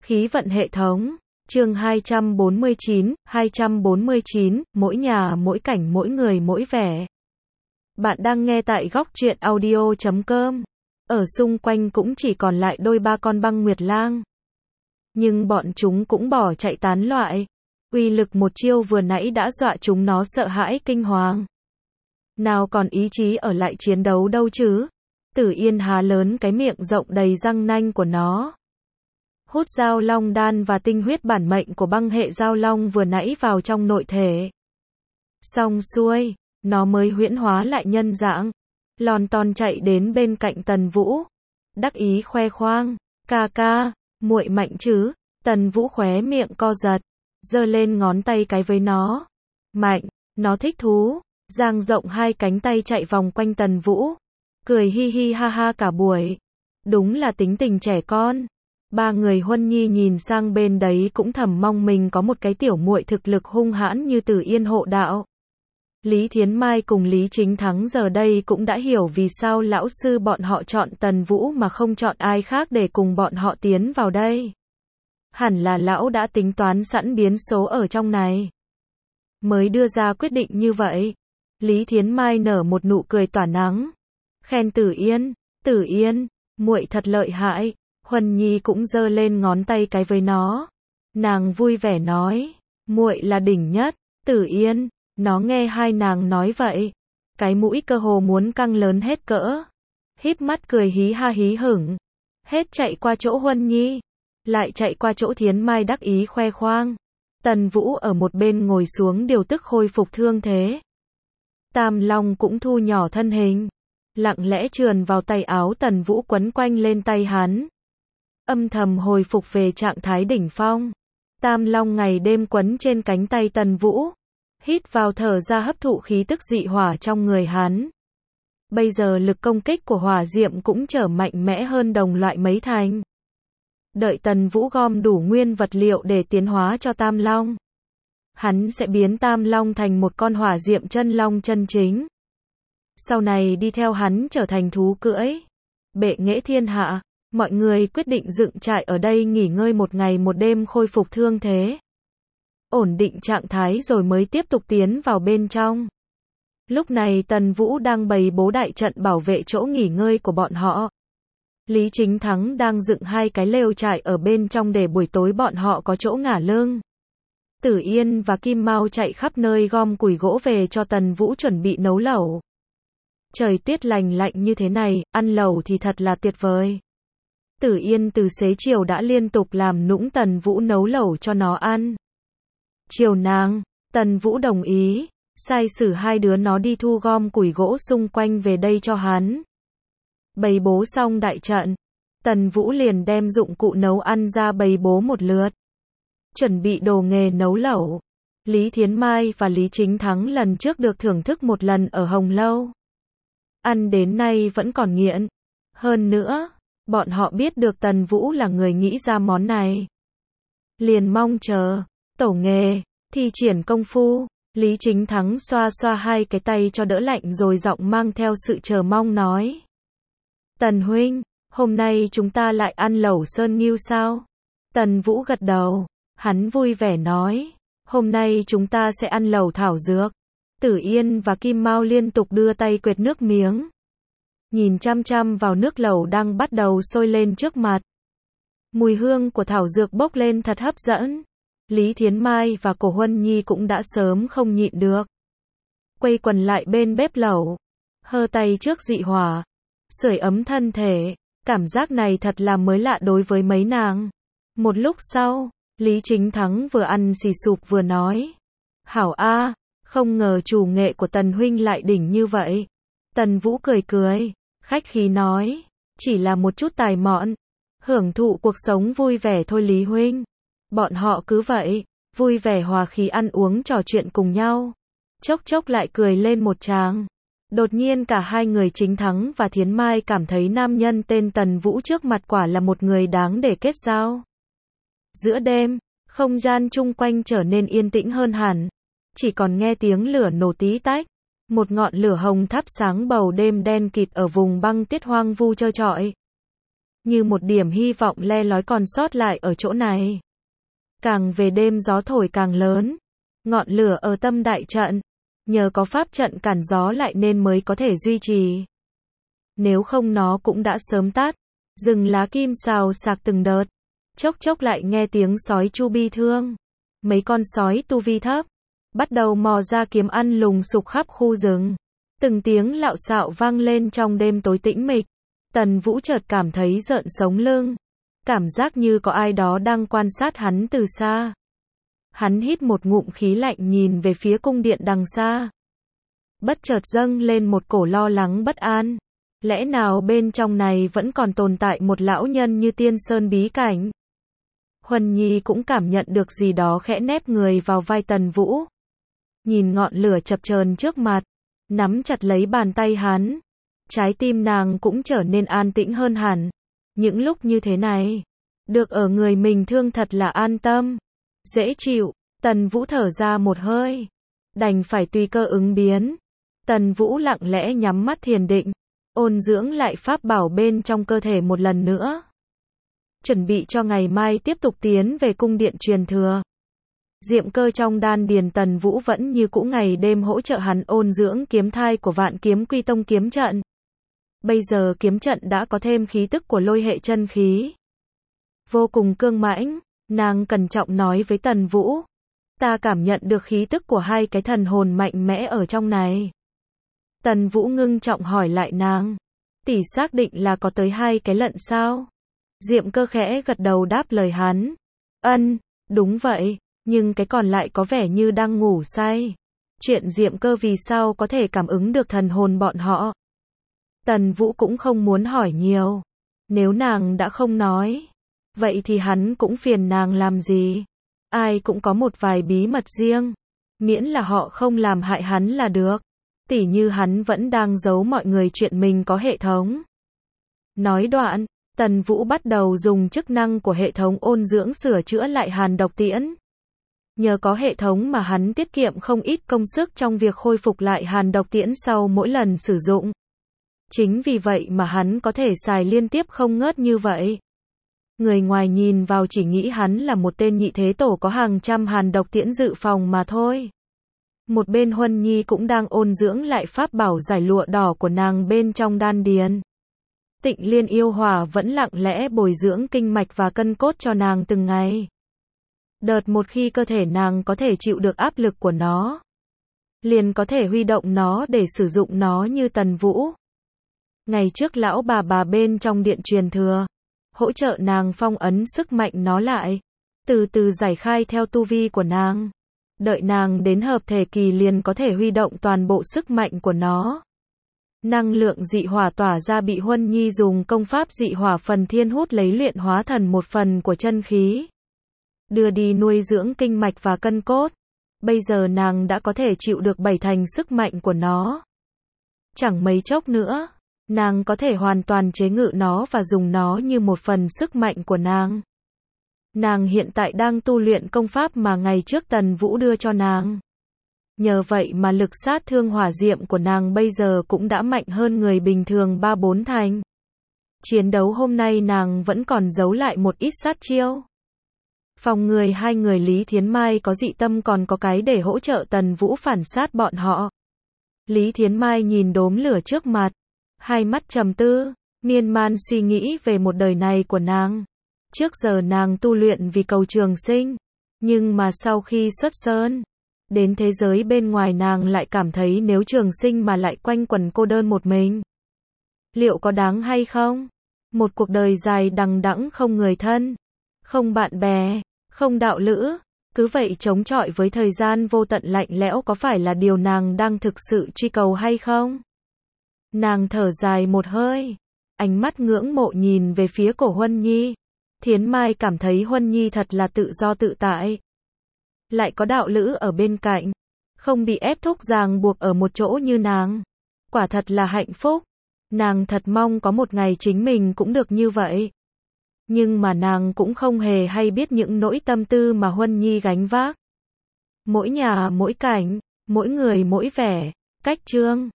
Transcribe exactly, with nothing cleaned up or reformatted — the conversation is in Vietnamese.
Khí vận hệ thống, chương hai trăm bốn mươi chín, hai trăm bốn mươi chín, mỗi nhà mỗi cảnh mỗi người mỗi vẻ. Bạn đang nghe tại góc truyện audio chấm com. Ở xung quanh cũng chỉ còn lại đôi ba con băng nguyệt lang. Nhưng bọn chúng cũng bỏ chạy tán loạn. Uy lực một chiêu vừa nãy đã dọa chúng nó sợ hãi kinh hoàng. Nào còn ý chí ở lại chiến đấu đâu chứ. Tử Yên há lớn cái miệng rộng đầy răng nanh của nó. Hút giao long đan và tinh huyết bản mệnh của băng hệ giao long vừa nãy vào trong nội thể. Xong xuôi, nó mới huyễn hóa lại nhân dạng. Lon ton chạy đến bên cạnh Tần Vũ. Đắc ý khoe khoang. Ca ca, muội mạnh chứ. Tần Vũ khóe miệng co giật. Giơ lên ngón tay cái với nó. Mạnh, nó thích thú. Dang rộng hai cánh tay chạy vòng quanh Tần Vũ. Cười hi hi ha ha cả buổi. Đúng là tính tình trẻ con. Ba người Huân Nhi nhìn sang bên đấy cũng thầm mong mình có một cái tiểu muội thực lực hung hãn như Tử Yên hộ đạo. Lý Thiến Mai cùng Lý Chính Thắng giờ đây cũng đã hiểu vì sao lão sư bọn họ chọn Tần Vũ mà không chọn ai khác để cùng bọn họ tiến vào đây. Hẳn là lão đã tính toán sẵn biến số ở trong này. Mới đưa ra quyết định như vậy. Lý Thiến Mai nở một nụ cười tỏa nắng. Khen Tử Yên, Tử Yên, muội thật lợi hại. Huân Nhi cũng giơ lên ngón tay cái với nó. Nàng vui vẻ nói, muội là đỉnh nhất. Tử Yên, nó nghe hai nàng nói vậy, cái mũi cơ hồ muốn căng lớn hết cỡ. Híp mắt cười hí ha hí hửng. Hết chạy qua chỗ Huân Nhi, lại chạy qua chỗ Thiến Mai đắc ý khoe khoang. Tần Vũ ở một bên ngồi xuống điều tức khôi phục thương thế. Tam Long cũng thu nhỏ thân hình, lặng lẽ trườn vào tay áo Tần Vũ quấn quanh lên tay hắn. Âm thầm hồi phục về trạng thái đỉnh phong. Tam Long ngày đêm quấn trên cánh tay Tần Vũ. Hít vào thở ra hấp thụ khí tức dị hỏa trong người hắn. Bây giờ lực công kích của hỏa diệm cũng trở mạnh mẽ hơn đồng loại mấy thành. Đợi Tần Vũ gom đủ nguyên vật liệu để tiến hóa cho Tam Long. Hắn sẽ biến Tam Long thành một con hỏa diệm chân long chân chính. Sau này đi theo hắn trở thành thú cưỡi. Bệ nghệ thiên hạ. Mọi người quyết định dựng trại ở đây nghỉ ngơi một ngày một đêm khôi phục thương thế. Ổn định trạng thái rồi mới tiếp tục tiến vào bên trong. Lúc này Tần Vũ đang bày bố đại trận bảo vệ chỗ nghỉ ngơi của bọn họ. Lý Chính Thắng đang dựng hai cái lều trại ở bên trong để buổi tối bọn họ có chỗ ngả lưng. Tử Yên và Kim Mao chạy khắp nơi gom củi gỗ về cho Tần Vũ chuẩn bị nấu lẩu. Trời tuyết lành lạnh như thế này, ăn lẩu thì thật là tuyệt vời. Tử Yên từ xế chiều đã liên tục làm nũng Tần Vũ nấu lẩu cho nó ăn. Chiều nàng, Tần Vũ đồng ý, sai sử hai đứa nó đi thu gom củi gỗ xung quanh về đây cho hắn. Bày bố xong đại trận, Tần Vũ liền đem dụng cụ nấu ăn ra bày bố một lượt. Chuẩn bị đồ nghề nấu lẩu. Lý Thiến Mai và Lý Chính Thắng lần trước được thưởng thức một lần ở Hồng Lâu. Ăn đến nay vẫn còn nghiện. Hơn nữa, bọn họ biết được Tần Vũ là người nghĩ ra món này. Liền mong chờ, tổ nghề, thi triển công phu. Lý Chính Thắng xoa xoa hai cái tay cho đỡ lạnh rồi giọng mang theo sự chờ mong nói. Tần huynh, hôm nay chúng ta lại ăn lẩu sơn nghiêu sao? Tần Vũ gật đầu, hắn vui vẻ nói. Hôm nay chúng ta sẽ ăn lẩu thảo dược. Tử Yên và Kim Mao liên tục đưa tay quệt nước miếng. Nhìn chăm chăm vào nước lẩu đang bắt đầu sôi lên trước mặt. Mùi hương của thảo dược bốc lên thật hấp dẫn. Lý Thiến Mai và Cổ Huân Nhi cũng đã sớm không nhịn được. Quây quần lại bên bếp lẩu. Hơ tay trước dị hỏa. Sưởi ấm thân thể. Cảm giác này thật là mới lạ đối với mấy nàng. Một lúc sau, Lý Chính Thắng vừa ăn xì sụp vừa nói. Hảo a, không ngờ chủ nghệ của Tần huynh lại đỉnh như vậy. Tần Vũ cười cười, khách khí nói. Chỉ là một chút tài mọn. Hưởng thụ cuộc sống vui vẻ thôi Lý huynh. Bọn họ cứ vậy, vui vẻ hòa khí ăn uống trò chuyện cùng nhau. Chốc chốc lại cười lên một tràng. Đột nhiên cả hai người Chính Thắng và Thiến Mai cảm thấy nam nhân tên Tần Vũ trước mặt quả là một người đáng để kết giao. Giữa đêm, không gian chung quanh trở nên yên tĩnh hơn hẳn. Chỉ còn nghe tiếng lửa nổ tí tách. Một ngọn lửa hồng thắp sáng bầu đêm đen kịt ở vùng băng tuyết hoang vu trơ trọi. như một điểm hy vọng le lói còn sót lại ở chỗ này. Càng về đêm gió thổi càng lớn, ngọn lửa ở tâm đại trận, nhờ có pháp trận cản gió lại nên mới có thể duy trì. Nếu không nó cũng đã sớm tắt. Rừng lá kim xào xạc từng đợt, chốc chốc lại nghe tiếng sói chu bi thương. Mấy con sói tu vi thấp, bắt đầu mò ra kiếm ăn lùng sục khắp khu rừng. Từng tiếng lạo xạo vang lên trong đêm tối tĩnh mịch. Tần Vũ chợt cảm thấy rợn sống lưng. Cảm giác như có ai đó đang quan sát hắn từ xa. Hắn hít một ngụm khí lạnh nhìn về phía cung điện đằng xa. Bất chợt dâng lên một cổ lo lắng bất an. Lẽ nào bên trong này vẫn còn tồn tại một lão nhân như Tiên Sơn bí cảnh? Huân Nhi cũng cảm nhận được gì đó khẽ nép người vào vai Tần Vũ. Nhìn ngọn lửa chập chờn trước mặt, nắm chặt lấy bàn tay hắn. Trái tim nàng cũng trở nên an tĩnh hơn hẳn. Những lúc như thế này, được ở người mình thương thật là an tâm, dễ chịu. Tần Vũ thở ra một hơi, đành phải tùy cơ ứng biến. Tần Vũ lặng lẽ nhắm mắt thiền định, ôn dưỡng lại pháp bảo bên trong cơ thể một lần nữa. Chuẩn bị cho ngày mai tiếp tục tiến về cung điện truyền thừa. Diệm cơ trong đan điền Tần Vũ vẫn như cũ ngày đêm hỗ trợ hắn ôn dưỡng kiếm thai của Vạn Kiếm Quy Tông kiếm trận. Bây giờ kiếm trận đã có thêm khí tức của lôi hệ chân khí. Vô cùng cương mãnh, nàng cẩn trọng nói với Tần Vũ. Ta cảm nhận được khí tức của hai cái thần hồn mạnh mẽ ở trong này. Tần Vũ ngưng trọng hỏi lại nàng. Tỷ xác định là có tới hai cái lận sao? Diệm cơ khẽ gật đầu đáp lời hắn. Ân, đúng vậy, nhưng cái còn lại có vẻ như đang ngủ say. Chuyện Diệm cơ vì sao có thể cảm ứng được thần hồn bọn họ? Tần Vũ cũng không muốn hỏi nhiều. Nếu nàng đã không nói, vậy thì hắn cũng phiền nàng làm gì? Ai cũng có một vài bí mật riêng, miễn là họ không làm hại hắn là được. Tỉ như hắn vẫn đang giấu mọi người chuyện mình có hệ thống. Nói đoạn, Tần Vũ bắt đầu dùng chức năng của hệ thống ôn dưỡng sửa chữa lại hàn độc tiễn. Nhờ có hệ thống mà hắn tiết kiệm không ít công sức trong việc khôi phục lại hàn độc tiễn sau mỗi lần sử dụng. Chính vì vậy mà hắn có thể xài liên tiếp không ngớt như vậy. Người ngoài nhìn vào chỉ nghĩ hắn là một tên nhị thế tổ có hàng trăm hàn độc tiễn dự phòng mà thôi. Một bên Huân Nhi cũng đang ôn dưỡng lại pháp bảo giải lụa đỏ của nàng bên trong đan điền. Tịnh Liên yêu hỏa vẫn lặng lẽ bồi dưỡng kinh mạch và cân cốt cho nàng từng ngày. Đợt một khi cơ thể nàng có thể chịu được áp lực của nó, liền có thể huy động nó để sử dụng nó như Tần Vũ. Ngày trước lão bà bà bên trong điện truyền thừa, hỗ trợ nàng phong ấn sức mạnh nó lại, từ từ giải khai theo tu vi của nàng. Đợi nàng đến hợp thể kỳ liền có thể huy động toàn bộ sức mạnh của nó. Năng lượng dị hỏa tỏa ra bị Huân Nhi dùng công pháp dị hỏa phần thiên hút lấy luyện hóa thành một phần của chân khí, đưa đi nuôi dưỡng kinh mạch và cân cốt. Bây giờ nàng đã có thể chịu được bảy thành sức mạnh của nó. Chẳng mấy chốc nữa, nàng có thể hoàn toàn chế ngự nó và dùng nó như một phần sức mạnh của nàng. Nàng hiện tại đang tu luyện công pháp mà ngày trước Tần Vũ đưa cho nàng. Nhờ vậy mà lực sát thương hỏa diệm của nàng bây giờ cũng đã mạnh hơn người bình thường ba bốn thành. Chiến đấu hôm nay nàng vẫn còn giấu lại một ít sát chiêu. Phòng người hai người Lý Thiến Mai có dị tâm còn có cái để hỗ trợ Tần Vũ phản sát bọn họ. Lý Thiến Mai nhìn đốm lửa trước mặt, hai mắt trầm tư, miên man suy nghĩ về một đời này của nàng. Trước giờ nàng tu luyện vì cầu trường sinh, nhưng mà sau khi xuất sơn, đến thế giới bên ngoài nàng lại cảm thấy nếu trường sinh mà lại quanh quẩn cô đơn một mình, liệu có đáng hay không? Một cuộc đời dài đằng đẵng không người thân, không bạn bè, không đạo lữ, cứ vậy chống chọi với thời gian vô tận lạnh lẽo có phải là điều nàng đang thực sự truy cầu hay không? Nàng thở dài một hơi, ánh mắt ngưỡng mộ nhìn về phía cổ Huân Nhi. Thiến Mai cảm thấy Huân Nhi thật là tự do tự tại. Lại có đạo lữ ở bên cạnh, không bị ép thúc ràng buộc ở một chỗ như nàng. Quả thật là hạnh phúc. Nàng thật mong có một ngày chính mình cũng được như vậy. Nhưng mà nàng cũng không hề hay biết những nỗi tâm tư mà Huân Nhi gánh vác. Mỗi nhà mỗi cảnh, mỗi người mỗi vẻ, cách chương.